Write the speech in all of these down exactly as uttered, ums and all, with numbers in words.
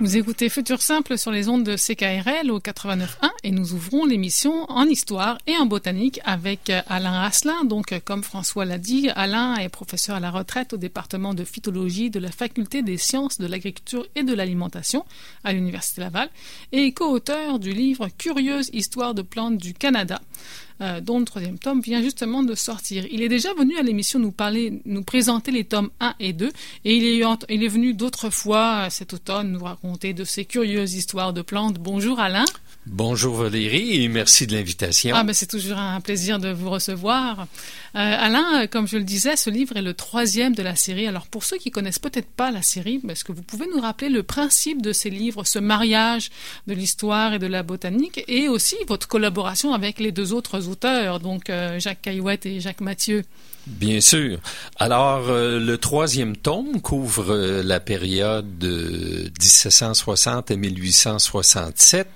Vous écoutez Futur Simple sur les ondes de C K R L au quatre-vingt-neuf point un et nous ouvrons l'émission en histoire et en botanique avec Alain Asselin. Donc, comme François l'a dit, Alain est professeur à la retraite au département de phytologie de la faculté des sciences de l'agriculture et de l'alimentation à l'Université Laval et co-auteur du livre Curieuse histoire de plantes du Canada. Euh, dont le troisième tome vient justement de sortir. Il est déjà venu à l'émission nous parler, nous présenter les tomes un et deux, et il est, il est venu d'autres fois cet automne nous raconter de ces curieuses histoires de plantes. Bonjour Alain. Bonjour Valérie et merci de l'invitation. Ah ben c'est toujours un plaisir de vous recevoir. Euh, Alain, comme je le disais, ce livre est le troisième de la série. Alors pour ceux qui connaissent peut-être pas la série, est-ce que vous pouvez nous rappeler le principe de ces livres, ce mariage de l'histoire et de la botanique, et aussi votre collaboration avec les deux autres auteurs, donc euh, Jacques Caillouette et Jacques Mathieu? Bien sûr. Alors, euh, le troisième tome couvre euh, la période de dix-sept cent soixante à mille huit cent soixante-sept.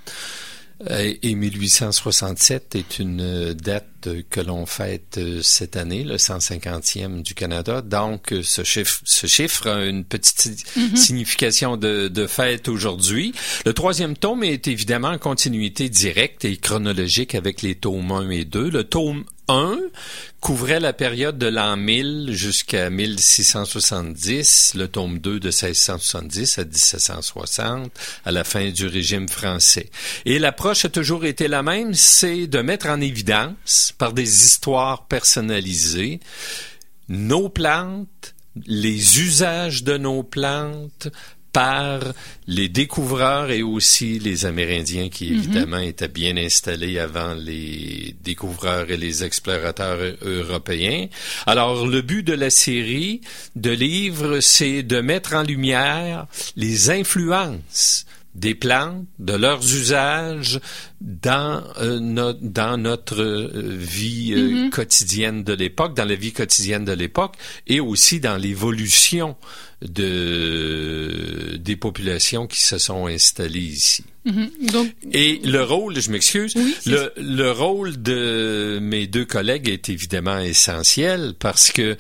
Et mille huit cent soixante-sept est une date que l'on fête cette année, le cent cinquantième du Canada. Donc, ce chiffre, ce chiffre a une petite mm-hmm. signification de, de fête aujourd'hui. Le troisième tome est évidemment en continuité directe et chronologique avec les tomes un et deux. Le tome un couvrait la période de l'an mille jusqu'à mille six cent soixante-dix, le tome deux de seize cent soixante-dix à dix-sept cent soixante, à la fin du régime français. Et l'approche a toujours été la même, c'est de mettre en évidence, par des histoires personnalisées, nos plantes, les usages de nos plantes, par les découvreurs et aussi les Amérindiens qui, évidemment, mm-hmm. étaient bien installés avant les découvreurs et les explorateurs européens. Alors, le but de la série de livres, c'est de mettre en lumière les influences des plantes, de leurs usages dans, euh, no, dans notre euh, vie euh, mm-hmm. quotidienne de l'époque, dans la vie quotidienne de l'époque, et aussi dans l'évolution de des populations qui se sont installées ici. Mm-hmm. Donc, et le rôle, je m'excuse, oui, le, le rôle de mes deux collègues est évidemment essentiel parce que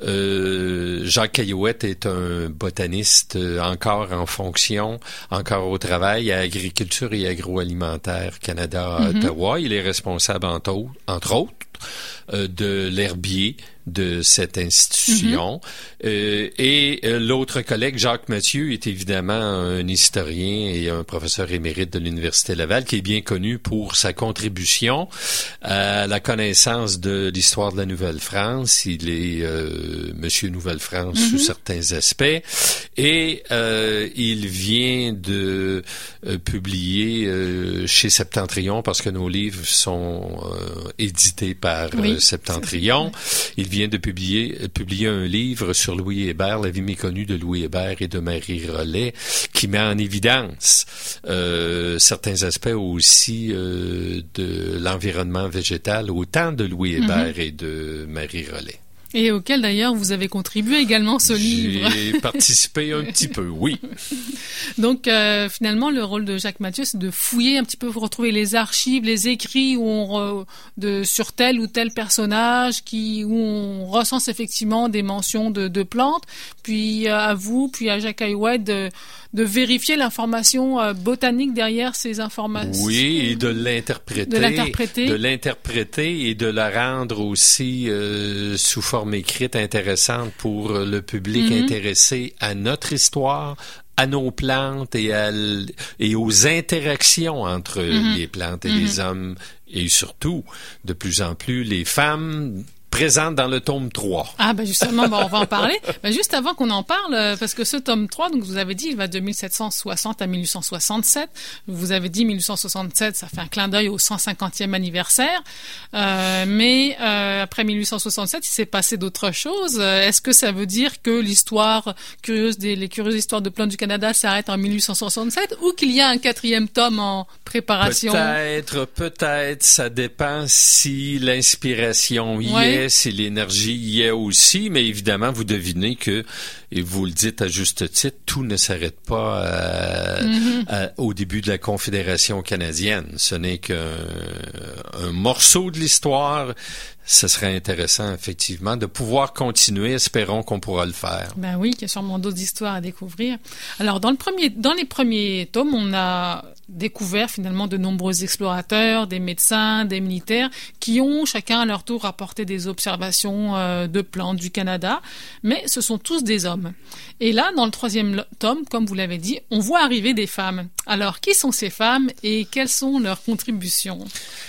euh, Jacques Caillouette est un botaniste encore en fonction, encore au travail à Agriculture et Agroalimentaire Canada à mm-hmm. Ottawa. Il est responsable entre autres, entre autres euh, de l'herbier de cette institution. Mm-hmm. Euh, et euh, l'autre collègue, Jacques Mathieu, est évidemment un historien et un professeur émérite de l'Université Laval qui est bien connu pour sa contribution à la connaissance de l'histoire de la Nouvelle-France. Il est euh, Monsieur Nouvelle-France mm-hmm. sous certains aspects. Et euh, il vient de euh, publier euh, chez Septentrion, parce que nos livres sont euh, édités par oui, euh, Septentrion. Il vient de publier, publier un livre sur Louis Hébert, la vie méconnue de Louis Hébert et de Marie Rollet, qui met en évidence euh, certains aspects aussi euh, de l'environnement végétal, autant de Louis Hébert mm-hmm. et de Marie Rollet. Et auquel d'ailleurs vous avez contribué également ce J'ai livre. J'ai participé un petit peu, oui. Donc euh, finalement le rôle de Jacques Mathieu, c'est de fouiller un petit peu pour retrouver les archives, les écrits où on re, de sur tel ou tel personnage, qui où on recense effectivement des mentions de, de plantes. Puis euh, à vous, puis à Jacques Caillouette de de vérifier l'information euh, botanique derrière ces informations. Oui, et de l'interpréter. De l'interpréter. De l'interpréter et de la rendre aussi euh, sous forme écrite intéressante pour le public mm-hmm. intéressé à notre histoire, à nos plantes et, à l... et aux interactions entre mm-hmm. les plantes et mm-hmm. les hommes, et surtout, de plus en plus, les femmes présente dans le tome trois. Ah, ben justement, ben on va en parler. Ben juste avant qu'on en parle, parce que ce tome trois, donc vous avez dit, il va de mille sept cent soixante à mille huit cent soixante-sept. Vous avez dit mille huit cent soixante-sept, ça fait un clin d'œil au cent cinquantième anniversaire. Euh, mais euh, après mille huit cent soixante-sept, il s'est passé d'autres choses. Est-ce que ça veut dire que l'histoire curieuse des les curieuses histoires de plantes du Canada s'arrête en mille huit cent soixante-sept ou qu'il y a un quatrième tome en préparation? Peut-être, peut-être. Ça dépend si l'inspiration y ouais. est, si l'énergie y est aussi, mais évidemment, vous devinez que et vous le dites à juste titre, tout ne s'arrête pas à, mm-hmm. à, au début de la Confédération canadienne. Ce n'est qu'un un morceau de l'histoire. Ce serait intéressant, effectivement, de pouvoir continuer. Espérons qu'on pourra le faire. Ben oui, il y a sûrement d'autres histoires à découvrir. Alors, dans le premier, dans les premiers tomes, on a découvert finalement de nombreux explorateurs, des médecins, des militaires, qui ont chacun à leur tour apporté des observations euh, de plantes du Canada, mais ce sont tous des hommes. Et là, dans le troisième tome, comme vous l'avez dit, on voit arriver des femmes. Alors, qui sont ces femmes et quelles sont leurs contributions ?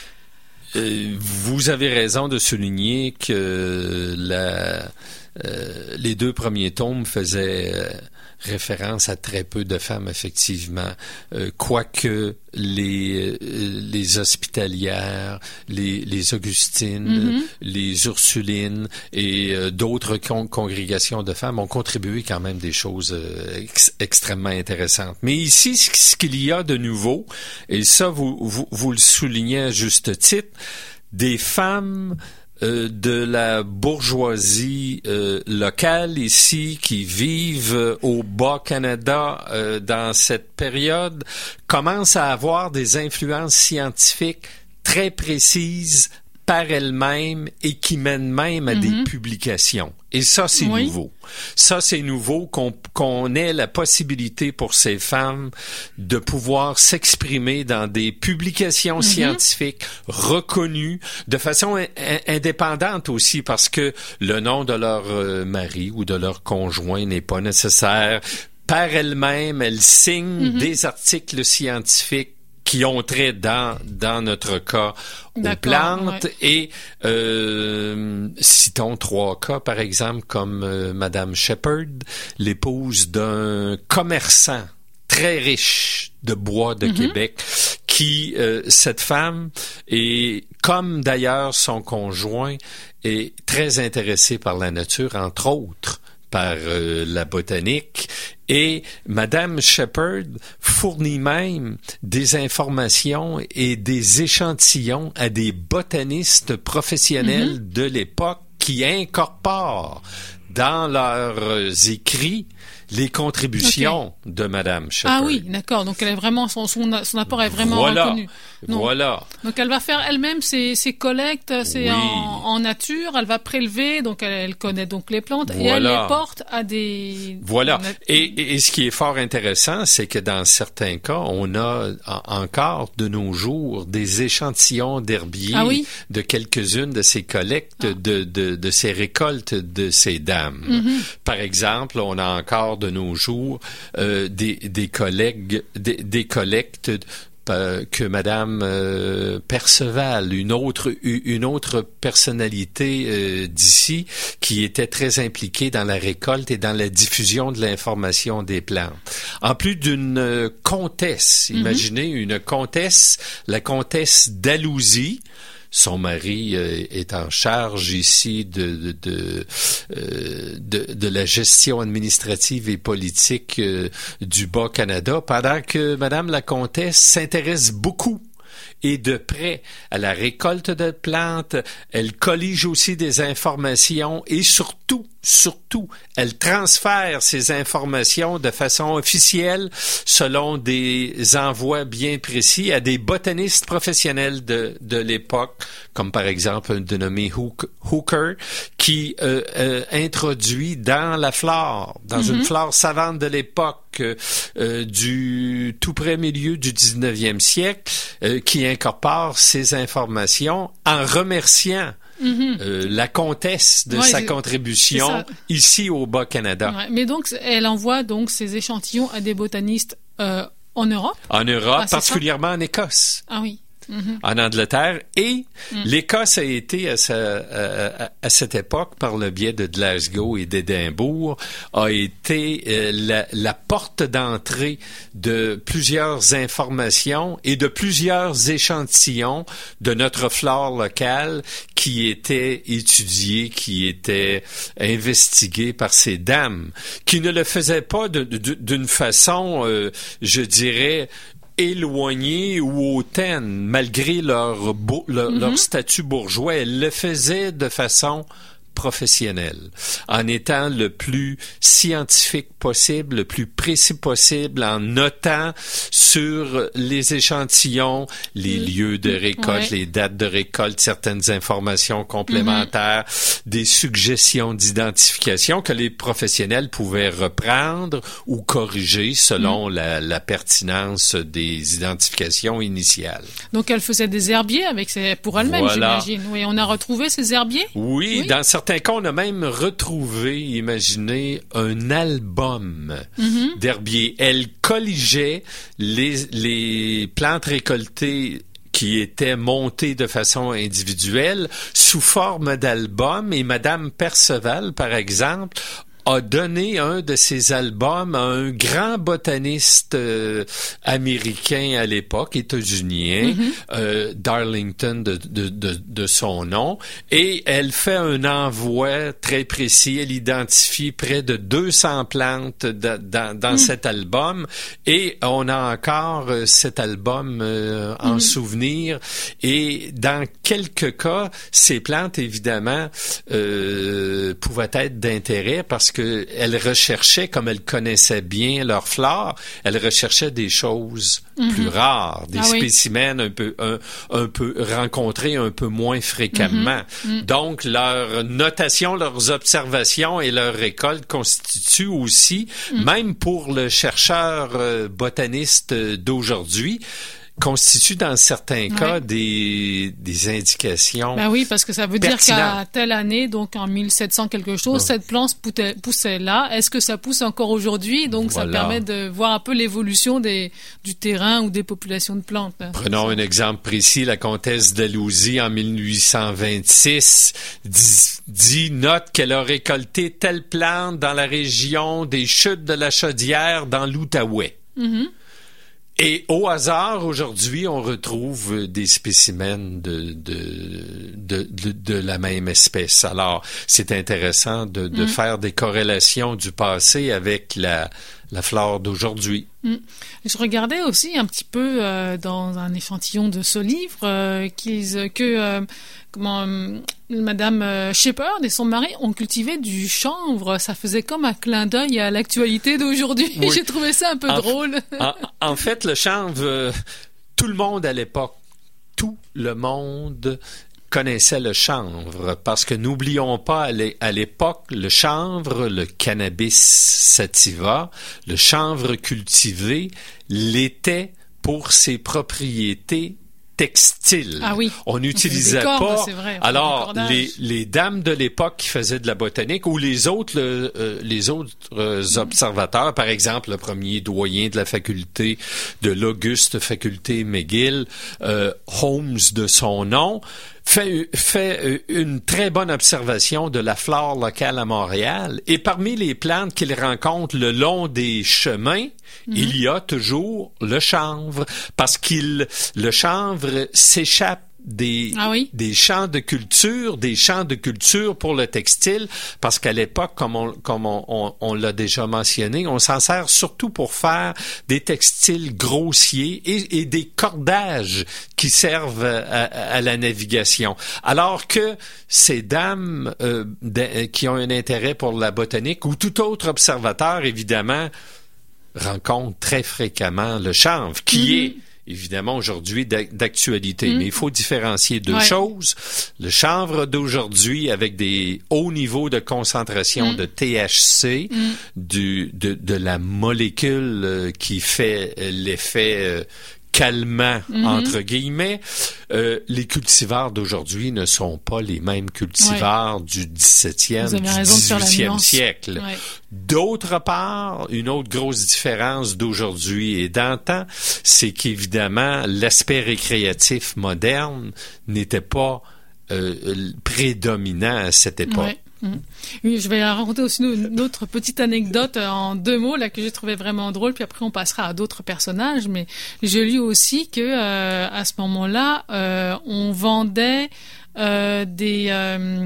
Euh, vous avez raison de souligner que la, euh, les deux premiers tomes faisaient euh, référence à très peu de femmes, effectivement. Euh, quoique les, euh, les hospitalières, les, les Augustines, mm-hmm. les Ursulines et euh, d'autres con- congrégations de femmes ont contribué quand même des choses euh, ex- extrêmement intéressantes. Mais ici, ce qu'il y a de nouveau, et ça, vous, vous, vous le soulignez à juste titre, des femmes Euh, de la bourgeoisie euh, locale ici qui vivent euh, au Bas-Canada euh, dans cette période commencent à avoir des influences scientifiques très précises par elles-mêmes et qui mènent même à mm-hmm. des publications. Et ça, c'est oui. nouveau. Ça, c'est nouveau qu'on, qu'on ait la possibilité pour ces femmes de pouvoir s'exprimer dans des publications mm-hmm. scientifiques reconnues de façon in- indépendante aussi, parce que le nom de leur euh, mari ou de leur conjoint n'est pas nécessaire. Par elles-mêmes, elles signent mm-hmm. des articles scientifiques qui ont trait dans dans notre cas aux D'accord, plantes ouais. et euh, citons trois cas par exemple comme euh, Madame Shepherd, l'épouse d'un commerçant très riche de bois de mm-hmm. Québec, qui euh, cette femme est comme d'ailleurs son conjoint est très intéressée par la nature, entre autres par euh, la botanique. Et Madame Shepherd fournit même des informations et des échantillons à des botanistes professionnels mm-hmm. de l'époque qui incorporent dans leurs écrits les contributions okay. de Madame Shepherd. Ah oui, d'accord. Donc elle est vraiment son son, son apport est vraiment voilà. reconnu. Non. Voilà. Donc elle va faire elle-même ses, ses collectes, c'est oui. en, en nature. Elle va prélever, donc elle, elle connaît donc les plantes voilà. et elle les porte à des. Voilà. Nat- et, et, et ce qui est fort intéressant, c'est que dans certains cas, on a en, encore de nos jours des échantillons d'herbiers ah oui? de quelques-unes de ces collectes, ah. de, de de ces récoltes de ces dames. Mm-hmm. Par exemple, on a encore de nos jours euh, des des collègues des, des collectes euh, que Madame euh, Perceval, une autre une autre personnalité euh, d'ici qui était très impliquée dans la récolte et dans la diffusion de l'information des plantes. En plus d'une euh, comtesse, mm-hmm. imaginez une comtesse, la comtesse d'Alousie. Son mari euh, est en charge ici de de de, euh, de de la gestion administrative et politique euh, du Bas-Canada, pendant que Madame la comtesse s'intéresse beaucoup et de près à la récolte de plantes. Elle collige aussi des informations et surtout, surtout, elle transfère ces informations de façon officielle selon des envois bien précis à des botanistes professionnels de, de l'époque, comme par exemple un dénommé Hooker, qui euh, euh, introduit dans la flore, dans mm-hmm. une flore savante de l'époque euh, du tout près milieu du dix-neuvième siècle, euh, qui incorpore ces informations en remerciant mm-hmm. euh, la comtesse de ouais, sa contribution ici au Bas-Canada. Ouais, mais donc, elle envoie donc ces échantillons à des botanistes euh, en Europe? En Europe, ah, particulièrement en Écosse. Ah oui. Mm-hmm. En Angleterre, et mm. l'Écosse a été à, sa, à, à cette époque, par le biais de Glasgow et d'Édimbourg, a été euh, la, la porte d'entrée de plusieurs informations et de plusieurs échantillons de notre flore locale qui étaient étudiés, qui étaient investigués par ces dames, qui ne le faisaient pas de, de, d'une façon, euh, je dirais, éloignés ou hautaine, malgré leur, beau, leur, mm-hmm. leur statut bourgeois. Elles le faisaient de façon professionnel, en étant le plus scientifique possible, le plus précis possible, en notant sur les échantillons les mmh. lieux de récolte, ouais. les dates de récolte, certaines informations complémentaires, mmh. des suggestions d'identification que les professionnels pouvaient reprendre ou corriger selon mmh. la, la pertinence des identifications initiales. Donc elle faisait des herbiers avec ses, pour elle-même, voilà. j'imagine. Oui, on a retrouvé ces herbiers? Oui, oui, dans certains cas, on a même retrouvé, imaginez, un album mm-hmm. d'herbiers. Elle colligeait les, les plantes récoltées qui étaient montées de façon individuelle sous forme d'album, et Madame Perceval, par exemple, a donné un de ses albums à un grand botaniste euh, américain à l'époque, états-unien, mm-hmm. euh, Darlington de, de, de, de son nom, et elle fait un envoi très précis. Elle identifie près de deux cents plantes de, dans, dans mm. cet album, et on a encore euh, cet album euh, en mm. souvenir. Et dans quelques cas, ces plantes, évidemment, euh, pouvaient être d'intérêt parce que elle recherchait, comme elle connaissait bien leur flore, elle recherchait des choses mm-hmm. plus rares, des ah spécimens oui. un peu un, un peu rencontrés un peu moins fréquemment. Mm-hmm. Donc leur notation, leurs observations et leur récolte constituent aussi, mm. même pour le chercheur euh, botaniste d'aujourd'hui, constitue dans certains cas ouais. des, des indications. Ben oui, parce que ça veut pertinentes. Dire qu'à telle année, donc en mille sept cents quelque chose, ouais. cette plante poussait, poussait là. Est-ce que ça pousse encore aujourd'hui? Donc voilà. Ça permet de voir un peu l'évolution des, du terrain ou des populations de plantes. Là. Prenons un exemple précis. La comtesse d'Alousie, en mille huit cent vingt-six, dit, dit note qu'elle a récolté telle plante dans la région des chutes de la Chaudière dans l'Outaouais. Mm-hmm. Et au hasard, aujourd'hui, on retrouve des spécimens de, de, de, de, de la même espèce. Alors, c'est intéressant de, de mm. faire des corrélations du passé avec la, la flore d'aujourd'hui. Mm. Je regardais aussi un petit peu euh, dans un échantillon de ce livre euh, qu'ils, que euh, comment, euh, Madame euh, Shepherd et son mari ont cultivé du chanvre. Ça faisait comme un clin d'œil à l'actualité d'aujourd'hui. Oui. J'ai trouvé ça un peu en drôle. F- en, en fait, le chanvre, euh, tout le monde à l'époque, tout le monde connaissait le chanvre, parce que n'oublions pas, à l'époque, le chanvre, le cannabis sativa, le chanvre cultivé, l'était pour ses propriétés textiles. Ah oui. On n'utilisait pas. C'est vrai, alors les les dames de l'époque qui faisaient de la botanique, ou les autres le, euh, les autres euh, mmh. observateurs, par exemple le premier doyen de la faculté de l'Auguste faculté McGill, euh, Holmes de son nom, fait fait une très bonne observation de la flore locale à Montréal, et parmi les plantes qu'il rencontre le long des chemins, mm-hmm. il y a toujours le chanvre, parce qu'il le chanvre s'échappe des ah oui? des champs de culture, des champs de culture pour le textile, parce qu'à l'époque, comme on comme on, on, on l'a déjà mentionné, on s'en sert surtout pour faire des textiles grossiers et, et des cordages qui servent à, à la navigation. Alors que ces dames euh, de, qui ont un intérêt pour la botanique, ou tout autre observateur, évidemment, rencontre très fréquemment le chanvre, qui mm-hmm. est évidemment aujourd'hui d'actualité. Mmh. Mais il faut différencier deux ouais. choses. Le chanvre d'aujourd'hui, avec des hauts niveaux de concentration mmh. de T H C, mmh. du, de, de la molécule euh, qui fait euh, l'effet euh, calmant, mm-hmm. entre guillemets, euh, les cultivars d'aujourd'hui ne sont pas les mêmes cultivars ouais. du dix-septième, du dix-huitième siècle. Ouais. D'autre part, une autre grosse différence d'aujourd'hui et d'antan, c'est qu'évidemment, l'aspect récréatif moderne n'était pas euh, prédominant à cette époque. Ouais. Mmh. Oui, je vais raconter aussi une autre petite anecdote en deux mots là que j'ai trouvé vraiment drôle, puis après on passera à d'autres personnages. Mais j'ai lu aussi que euh, à ce moment-là, euh, on vendait euh, des, euh,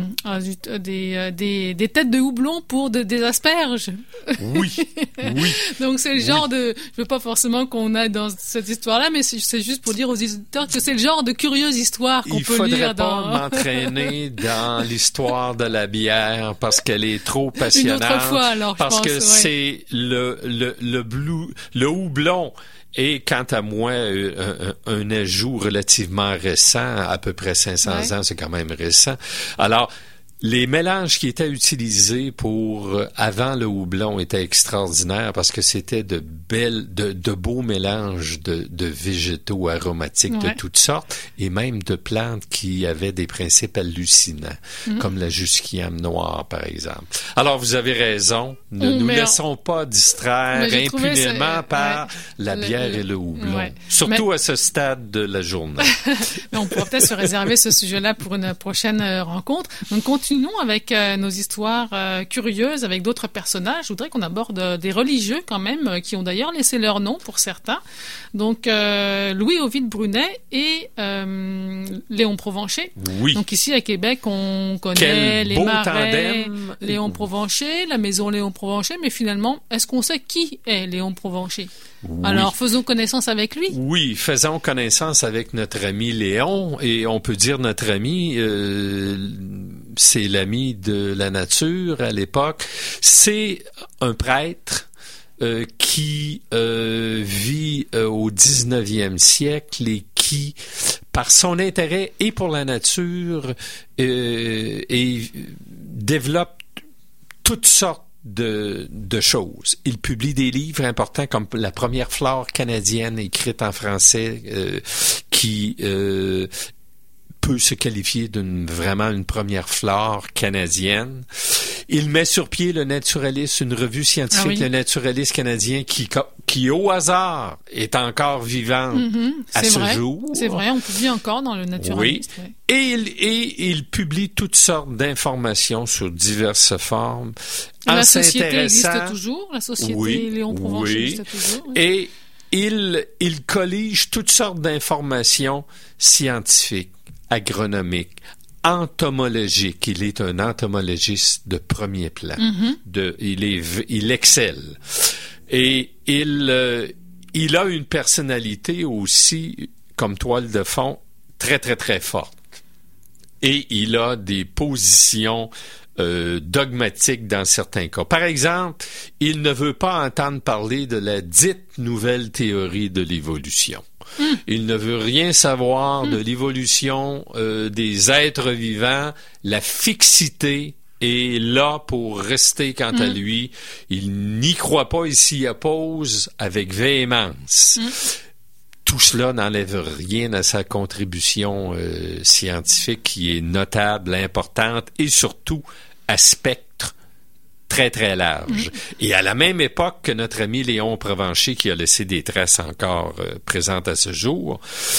des, euh, des des têtes de houblon pour de, des asperges. Oui, oui. Donc c'est le oui. genre de, je veux pas forcément qu'on aille dans cette histoire-là, mais c'est, c'est juste pour dire aux auditeurs que c'est le genre de curieuse histoire qu'on Il peut lire faudrait dans. pas m'entraîner dans l'histoire de la bière parce qu'elle est trop passionnante. Une autre fois, alors, je parce pense, que ouais. c'est le le le blue, le houblon. Et quant à moi, un, un, un ajout relativement récent, à peu près cinq cents ouais. ans, c'est quand même récent. Alors, les mélanges qui étaient utilisés pour euh, avant le houblon étaient extraordinaires parce que c'était de belles, de, de beaux mélanges de, de végétaux aromatiques ouais. de toutes sortes et même de plantes qui avaient des principes hallucinants, mmh. comme la jusquiame noire, par exemple. Alors, vous avez raison. Ne mmh, nous laissons on... pas distraire impunément par ouais. la bière le, le... et le houblon. Ouais. Surtout mais... à ce stade de la journée. Mais on pourra peut-être se réserver ce sujet-là pour une prochaine rencontre. Donc, continuons avec euh, nos histoires euh, curieuses avec d'autres personnages. Je voudrais qu'on aborde euh, des religieux quand même, euh, qui ont d'ailleurs laissé leur nom pour certains. Donc, euh, Louis-Ovide Brunet et euh, Léon Provencher. Oui. Donc ici à Québec, on connaît Quel les beau Marais, tandem. Léon Provencher, la maison Léon Provencher, mais finalement, est-ce qu'on sait qui est Léon Provencher? Oui. Alors, faisons connaissance avec lui. Oui, faisons connaissance avec notre ami Léon. Et on peut dire notre ami, euh, c'est l'ami de la nature à l'époque. C'est un prêtre euh, qui euh, vit euh, au dix-neuvième siècle et qui, par son intérêt et pour la nature, euh, et développe toutes sortes De, de choses. Il publie des livres importants comme la première flore canadienne écrite en français euh, qui euh, peut se qualifier d'une vraiment une première flore canadienne. Il met sur pied le Naturaliste, une revue scientifique, ah oui. le Naturaliste canadien qui, qui au hasard est encore vivante mm-hmm, à ce vrai. jour. C'est vrai, on publie encore dans le Naturaliste. Oui. Ouais. Et il, et il publie toutes sortes d'informations sur diverses formes. La société existe toujours, la société oui, Léon Provencher oui. existe toujours. Oui. Et il, il collige toutes sortes d'informations scientifiques, agronomiques, entomologiques. Il est un entomologiste de premier plan. Mm-hmm. De, il, est, il excelle. Et il, euh, il a une personnalité aussi, comme toile de fond, très, très, très forte. Et il a des positions Euh, dogmatique dans certains cas. Par exemple, il ne veut pas entendre parler de la dite nouvelle théorie de l'évolution. Mm. Il ne veut rien savoir mm. de l'évolution euh, des êtres vivants. La fixité est là pour rester quant mm. à lui. Il n'y croit pas, il s'y oppose avec véhémence. Mm. Tout cela n'enlève rien à sa contribution euh, scientifique qui est notable, importante et surtout à spectre très, très large. Mmh. Et à la même époque que notre ami Léon Provencher, qui a laissé des traces encore euh, présentes à ce jour,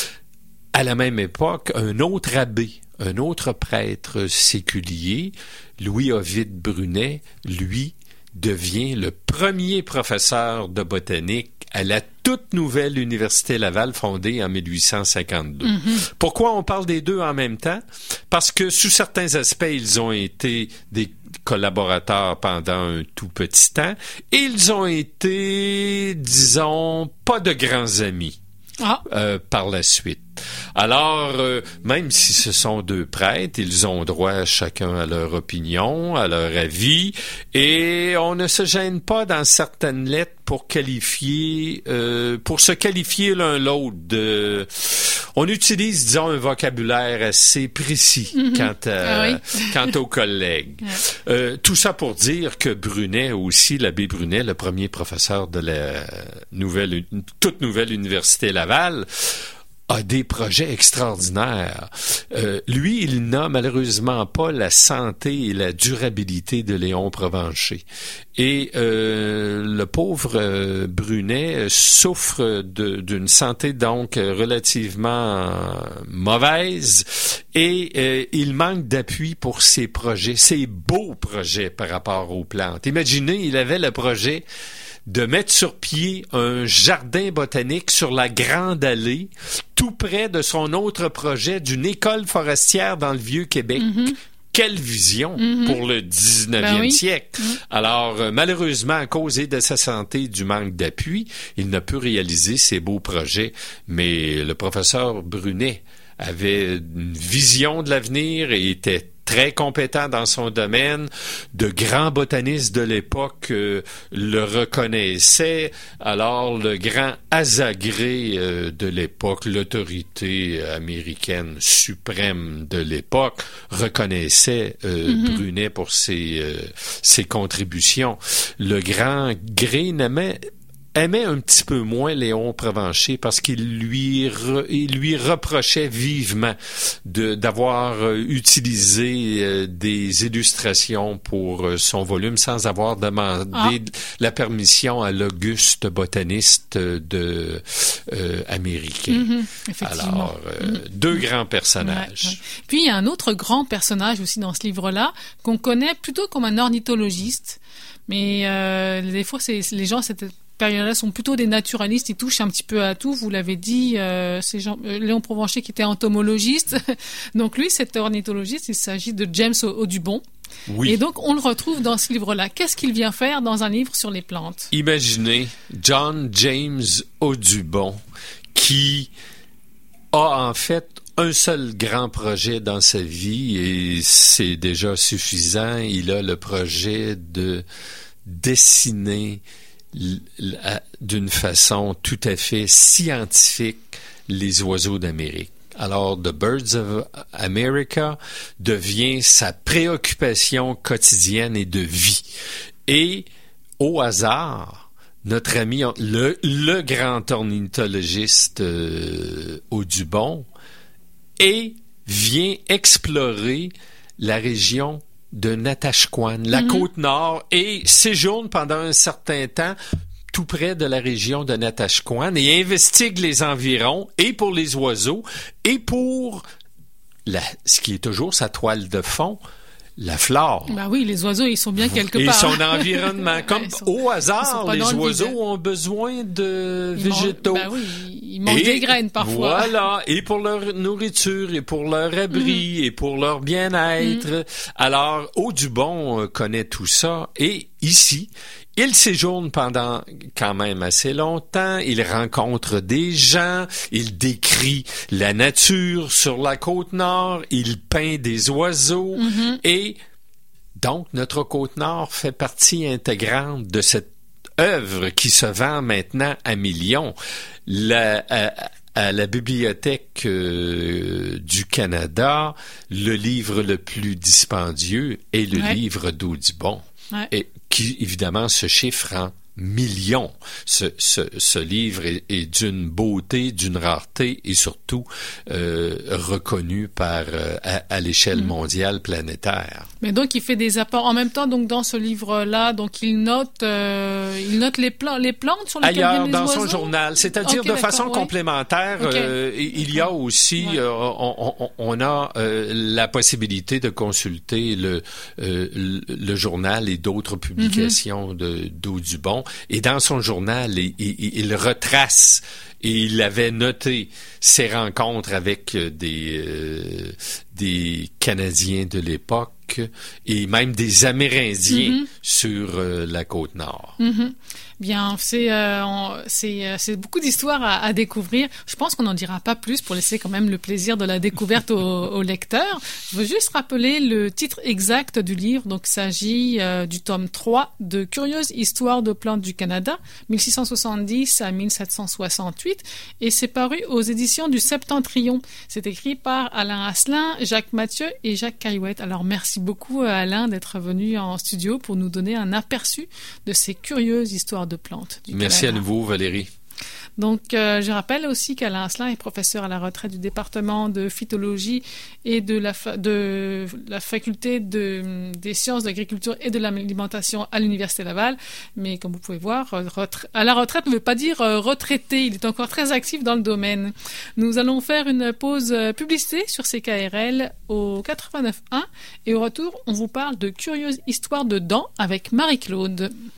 à la même époque, un autre abbé, un autre prêtre séculier, Louis-Ovide Brunet, lui, devient le premier professeur de botanique à la toute nouvelle Université Laval fondée en mille huit cent cinquante-deux. Mm-hmm. Pourquoi on parle des deux en même temps? Parce que sous certains aspects, ils ont été des collaborateurs pendant un tout petit temps et ils ont été, disons, pas de grands amis. Ah. Euh, par la suite. Alors, euh, même si ce sont deux prêtres, ils ont droit chacun à leur opinion, à leur avis, et on ne se gêne pas dans certaines lettres pour qualifier, euh, pour se qualifier l'un l'autre. De, on utilise, disons, un vocabulaire assez précis mm-hmm. quant, à, ah oui. quant aux collègues. Ouais. Euh, tout ça pour dire que Brunet aussi, l'abbé Brunet, le premier professeur de la nouvelle, toute nouvelle université Laval, a des projets extraordinaires. Euh, lui, il n'a malheureusement pas la santé et la durabilité de Léon Provencher. Et euh, le pauvre euh, Brunet souffre de, d'une santé donc relativement mauvaise et euh, il manque d'appui pour ses projets, ses beaux projets par rapport aux plantes. Imaginez, il avait le projet de mettre sur pied un jardin botanique sur la Grande Allée, tout tout près de son autre projet d'une école forestière dans le Vieux-Québec. Mm-hmm. Quelle vision mm-hmm. pour le dix-neuvième ben oui. siècle. Mm-hmm. Alors, euh, malheureusement, à cause de sa santé et du manque d'appui, il n'a pu réaliser ses beaux projets. Mais le professeur Brunet avait une vision de l'avenir et était très compétent dans son domaine. De grands botanistes de l'époque euh, le reconnaissaient. Alors, le grand Azagré euh, de l'époque, l'autorité américaine suprême de l'époque, reconnaissait euh, mm-hmm. Brunet pour ses, euh, ses contributions. Le grand Gré n'aimait aimait un petit peu moins Léon Provencher parce qu'il lui re, il lui reprochait vivement de d'avoir euh, utilisé euh, des illustrations pour euh, son volume sans avoir demandé ah. la permission à l'auguste botaniste de euh, américain. Mm-hmm, effectivement. Alors, euh, mm-hmm. deux grands personnages. Ouais, ouais. Puis il y a un autre grand personnage aussi dans ce livre-là qu'on connaît plutôt comme un ornithologiste, mais euh, des fois c'est les gens cette période-là sont plutôt des naturalistes, ils touchent un petit peu à tout, vous l'avez dit, euh, c'est Jean, euh, Léon Provencher qui était entomologiste, donc lui, cet ornithologiste, il s'agit de James Audubon, oui. Et donc on le retrouve dans ce livre-là. Qu'est-ce qu'il vient faire dans un livre sur les plantes? Imaginez John James Audubon qui a en fait un seul grand projet dans sa vie et c'est déjà suffisant, il a le projet de dessiner d'une façon tout à fait scientifique les oiseaux d'Amérique. Alors, The Birds of America devient sa préoccupation quotidienne et de vie. Et, au hasard, notre ami, le, le grand ornithologiste euh, Audubon, et vient explorer la région de Natashquan, la mm-hmm. côte nord, et séjourne pendant un certain temps tout près de la région de Natashquan et investigue les environs, et pour les oiseaux, et pour la, ce qui est toujours sa toile de fond, la flore. Ben oui, les oiseaux, ils sont bien quelque et part. Et son environnement. Comme ouais, sont, au hasard, les oiseaux vide. ont besoin de ils végétaux. Mangent, ben oui, ils mangent et des graines parfois. Voilà, et pour leur nourriture, et pour leur abri, mm-hmm. et pour leur bien-être. Mm-hmm. Alors, Audubon connaît tout ça. Et ici, il séjourne pendant quand même assez longtemps, il rencontre des gens, il décrit la nature sur la côte nord, il peint des oiseaux mm-hmm. et donc notre côte nord fait partie intégrante de cette œuvre qui se vend maintenant à millions. La, à, à la Bibliothèque euh, du Canada, le livre le plus dispendieux est le ouais. livre d'Audubon. Ouais. Et qui, évidemment, se chiffre en millions. Ce, ce, ce livre est, est d'une beauté, d'une rareté et surtout euh, reconnu par euh, à, à l'échelle mmh. mondiale planétaire. Mais donc il fait des apports en même temps. Donc dans ce livre-là, donc il note, euh, il note les, plan- les plantes sur lesquelles ailleurs viennent les dans oiseaux? Son journal, c'est-à-dire okay, de façon ouais. complémentaire. Okay. Euh, il y a aussi, ouais. euh, on, on, on a euh, la possibilité de consulter le euh, le, le journal et d'autres publications mmh. de d'Audubon. Et dans son journal, il, il, il retrace et il avait noté ses rencontres avec des, euh, des Canadiens de l'époque et même des Amérindiens mm-hmm. sur euh, la côte nord. Mm-hmm. Bien, c'est, euh, on, c'est, euh, c'est beaucoup d'histoires à, à découvrir. Je pense qu'on n'en dira pas plus pour laisser quand même le plaisir de la découverte au, au lecteur. Je veux juste rappeler le titre exact du livre. Donc, il s'agit euh, du tome trois de Curieuse histoire de plantes du Canada, dix-six cent soixante-dix à dix-sept cent soixante-huit, et c'est paru aux éditions du Septentrion. C'est écrit par Alain Asselin, Jacques Mathieu et Jacques Caillouette. Alors, merci beaucoup Alain d'être venu en studio pour nous donner un aperçu de ces curieuses histoires de plantes du Merci Canada. À nouveau Valérie. Donc, euh, je rappelle aussi qu'Alain Asselin est professeur à la retraite du département de phytologie et de la, fa- de la faculté de, des sciences de l'agriculture et de l'alimentation à l'Université Laval. Mais comme vous pouvez voir, retra- à la retraite ne veut pas dire euh, retraité. Il est encore très actif dans le domaine. Nous allons faire une pause publicité sur C K R L au quatre-vingt-neuf point un et au retour, on vous parle de curieuses histoires de dents avec Marie-Claude.